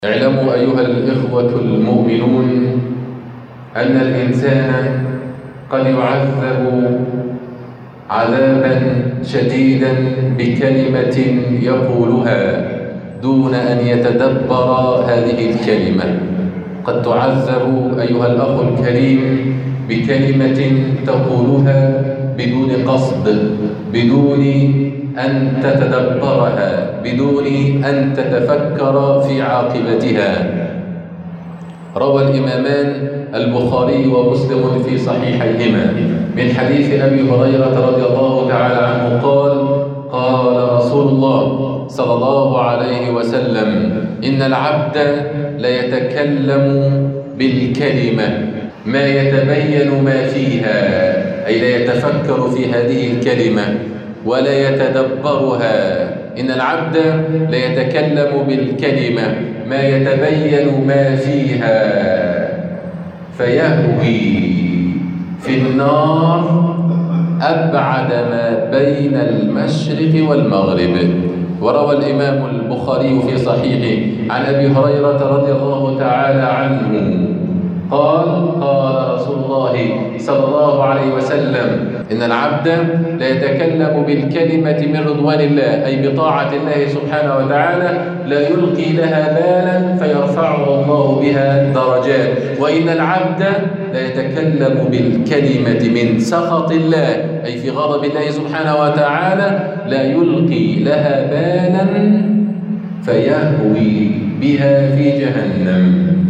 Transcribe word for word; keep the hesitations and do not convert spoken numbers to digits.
اعلموا أيها الإخوة المؤمنون أن الإنسان قد يعذب عذابا شديدا بكلمة يقولها دون أن يتدبر هذه الكلمة. قد تعذب أيها الأخ الكريم بكلمة تقولها بدون قصد، بدون أن تتدبرها، بدون أن تتفكر في عاقبتها. روى الإمامان البخاري ومسلم في صحيحيهما من حديث أبي هريرة رضي الله تعالى عنه قال: قال رسول الله صلى الله عليه وسلم: إن العبد ليتكلم بالكلمة ما يتبين ما فيها، أي لا يتفكر في هذه الكلمة ولا يتدبرها. إن العبد ليتكلم بالكلمة ما يتبين ما فيها فيهوي في النار أبعد ما بين المشرق والمغرب. وروى الإمام البخاري في صحيحه عن أبي هريرة رضي الله تعالى عنه قال: قال رسول الله صلى الله عليه وسلم: إن العبد لا يتكلم بالكلمة من رضوان الله، أي بطاعة الله سبحانه وتعالى، لا يلقي لها بالا فيرفعه الله بها درجات. وإن العبد لا يتكلم بالكلمة من سخط الله، أي في غضب الله سبحانه وتعالى، لا يلقي لها بالا فيهوي بها في جهنم.